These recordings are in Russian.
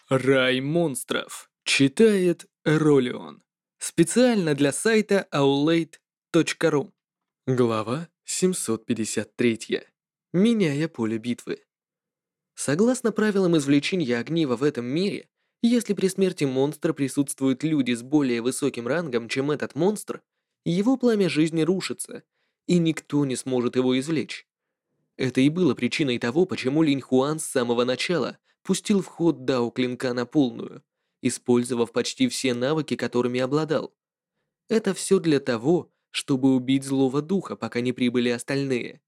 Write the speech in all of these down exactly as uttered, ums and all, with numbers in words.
Рай монстров. Читает Ролион. Специально для сайта аулейт точка ру. Глава семьсот пятьдесят три. Меняя поле битвы. Согласно правилам извлечения огнива в этом мире, если при смерти монстра присутствуют люди с более высоким рангом, чем этот монстр, его пламя жизни рушится, и никто не сможет его извлечь. Это и было причиной того, почему Линь Хуан с самого начала пустил в ход Дао Клинка на полную, использовав почти все навыки, которыми обладал. Это все для того, чтобы убить злого духа, пока не прибыли остальные.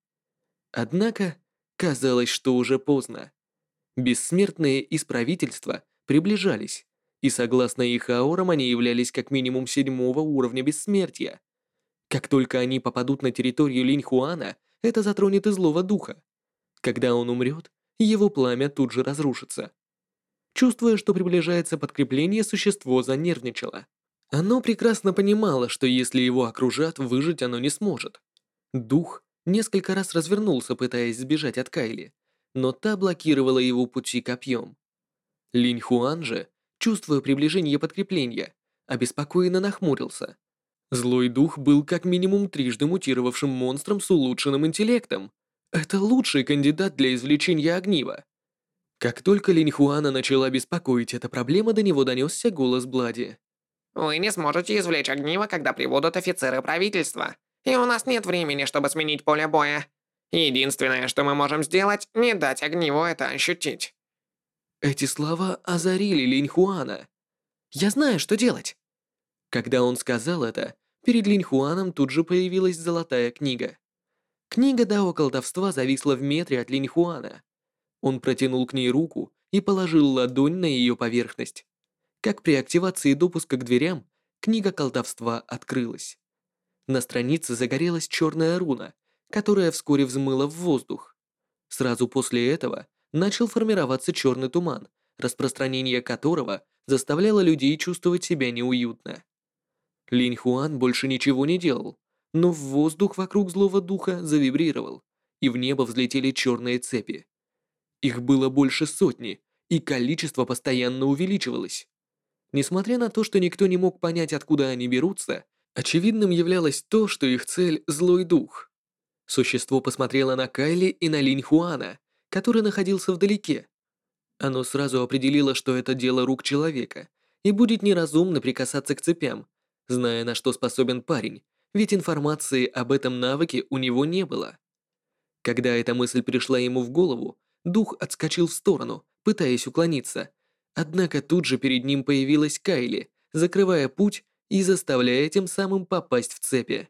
Однако, казалось, что уже поздно. Бессмертные из правительства приближались, и согласно их аурам они являлись как минимум седьмого уровня бессмертия. Как только они попадут на территорию Линь Хуана, это затронет и злого духа. Когда он умрет, его пламя тут же разрушится. Чувствуя, что приближается подкрепление, существо занервничало. Оно прекрасно понимало, что если его окружат, выжить оно не сможет. Дух несколько раз развернулся, пытаясь сбежать от Кайли, но та блокировала его пути копьем. Линь Хуан же, чувствуя приближение подкрепления, обеспокоенно нахмурился. Злой дух был как минимум трижды мутировавшим монстром с улучшенным интеллектом. Это лучший кандидат для извлечения огнива. Как только Линь Хуана начала беспокоить эта проблема, до него донесся голос Блади. Вы не сможете извлечь огниво, когда прибудут офицеры правительства. И у нас нет времени, чтобы сменить поле боя. Единственное, что мы можем сделать, не дать огниву это ощутить. Эти слова озарили Линь Хуана. «Я знаю, что делать!» Когда он сказал это, перед Линь Хуаном тут же появилась золотая книга. Книга Дао колдовства зависла в метре от Линь Хуана. Он протянул к ней руку и положил ладонь на ее поверхность. Как при активации допуска к дверям, книга колдовства открылась. На странице загорелась черная руна, которая вскоре взмыла в воздух. Сразу после этого начал формироваться черный туман, распространение которого заставляло людей чувствовать себя неуютно. Линь Хуан больше ничего не делал, но в воздух вокруг злого духа завибрировал, и в небо взлетели черные цепи. Их было больше сотни, и количество постоянно увеличивалось. Несмотря на то, что никто не мог понять, откуда они берутся, очевидным являлось то, что их цель — злой дух. Существо посмотрело на Кайли и на Линь Хуана, который находился вдалеке. Оно сразу определило, что это дело рук человека, и будет неразумно прикасаться к цепям, зная, на что способен парень, ведь информации об этом навыке у него не было. Когда эта мысль пришла ему в голову, дух отскочил в сторону, пытаясь уклониться, однако тут же перед ним появилась Кайли, закрывая путь и заставляя тем самым попасть в цепи.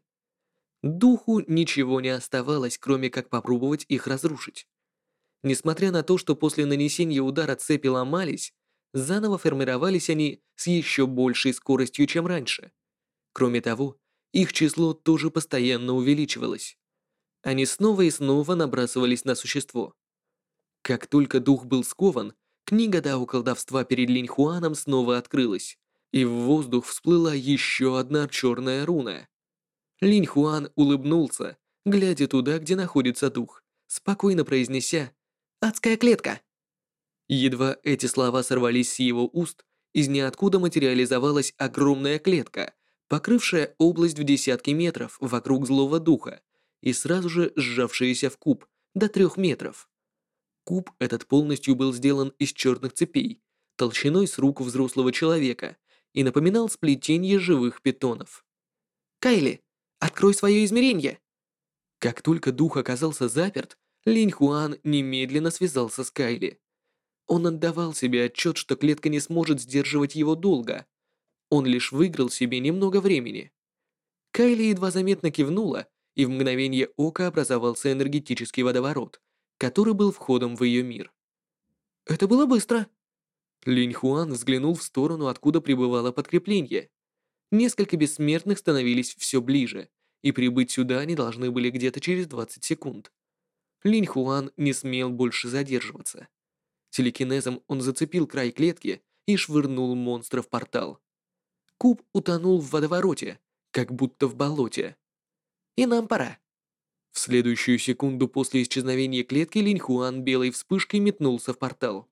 Духу ничего не оставалось, кроме как попробовать их разрушить. Несмотря на то, что после нанесения удара цепи ломались, заново формировались они с еще большей скоростью, чем раньше. Кроме того, их число тоже постоянно увеличивалось. Они снова и снова набрасывались на существо. Как только дух был скован, книга Дао колдовства перед Линь Хуаном снова открылась, и в воздух всплыла еще одна черная руна. Линь Хуан улыбнулся, глядя туда, где находится дух, спокойно произнеся «Адская клетка!». Едва эти слова сорвались с его уст, из ниоткуда материализовалась огромная клетка, покрывшая область в десятки метров вокруг злого духа и сразу же сжавшаяся в куб до трех метров. Куб этот полностью был сделан из черных цепей, толщиной с руку взрослого человека, и напоминал сплетение живых питонов. «Кайли, открой свое измерение!» Как только дух оказался заперт, Линь Хуан немедленно связался с Кайли. Он отдавал себе отчет, что клетка не сможет сдерживать его долго. Он лишь выиграл себе немного времени. Кайли едва заметно кивнула, и в мгновение ока образовался энергетический водоворот, который был входом в ее мир. Это было быстро. Линь Хуан взглянул в сторону, откуда прибывало подкрепление. Несколько бессмертных становились все ближе, и прибыть сюда они должны были где-то через двадцать секунд. Линь Хуан не смел больше задерживаться. Телекинезом он зацепил край клетки и швырнул монстра в портал. Куб утонул в водовороте, как будто в болоте. «И нам пора». В следующую секунду после исчезновения клетки Линь Хуан белой вспышкой метнулся в портал.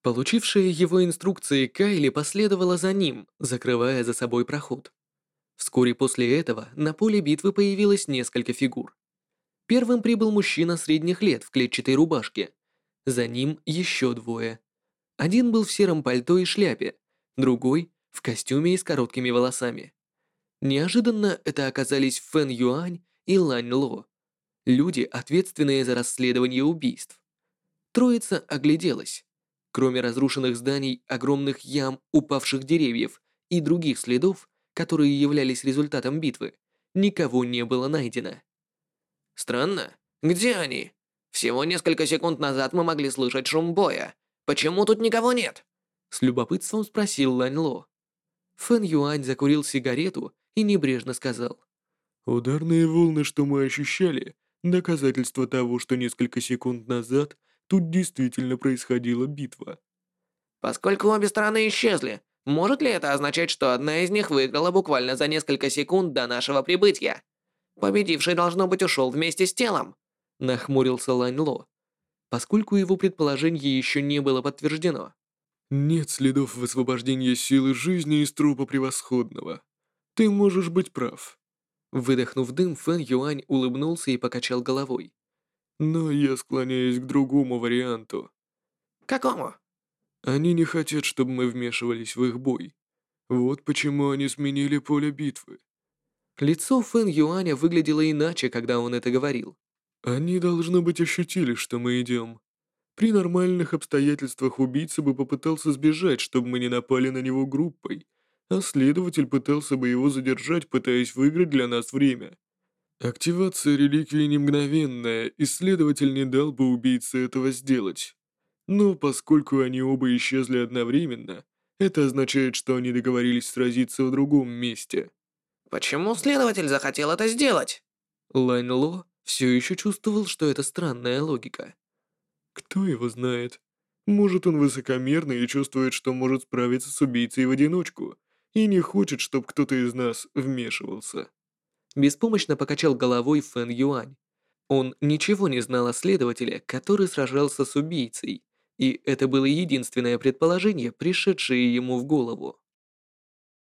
Получившая его инструкции Кайли последовала за ним, закрывая за собой проход. Вскоре после этого на поле битвы появилось несколько фигур. Первым прибыл мужчина средних лет в клетчатой рубашке. За ним еще двое. Один был в сером пальто и шляпе, другой — в костюме и с короткими волосами. Неожиданно это оказались Фэн Юань и Лань Ло, люди, ответственные за расследование убийств. Троица огляделась. Кроме разрушенных зданий, огромных ям, упавших деревьев и других следов, которые являлись результатом битвы, никого не было найдено. Странно. Где они? Всего несколько секунд назад мы могли слышать шум боя. Почему тут никого нет? С любопытством спросил Лань Ло. Фэн Юань закурил сигарету и небрежно сказал. Ударные волны, что мы ощущали, доказательство того, что несколько секунд назад тут действительно происходила битва. Поскольку обе стороны исчезли, может ли это означать, что одна из них выиграла буквально за несколько секунд до нашего прибытия? Победивший, должно быть, ушел вместе с телом. Нахмурился Лань Ло, поскольку его предположение еще не было подтверждено. Нет следов высвобождения силы жизни из трупа превосходного. Ты можешь быть прав. Выдохнув дым, Фэн Юань улыбнулся и покачал головой. Но я склоняюсь к другому варианту. Какому? Они не хотят, чтобы мы вмешивались в их бой. Вот почему они сменили поле битвы. Лицо Фэн Юаня выглядело иначе, когда он это говорил. Они, должно быть, ощутили, что мы идем. При нормальных обстоятельствах убийца бы попытался сбежать, чтобы мы не напали на него группой, а следователь пытался бы его задержать, пытаясь выиграть для нас время. Активация реликвии не мгновенная, и следователь не дал бы убийце этого сделать. Но поскольку они оба исчезли одновременно, это означает, что они договорились сразиться в другом месте. Почему следователь захотел это сделать? Лань Ло все еще чувствовал, что это странная логика. Кто его знает? Может, он высокомерный и чувствует, что может справиться с убийцей в одиночку, и не хочет, чтобы кто-то из нас вмешивался. Беспомощно покачал головой Фэн Юань. Он ничего не знал о следователе, который сражался с убийцей, и это было единственное предположение, пришедшее ему в голову.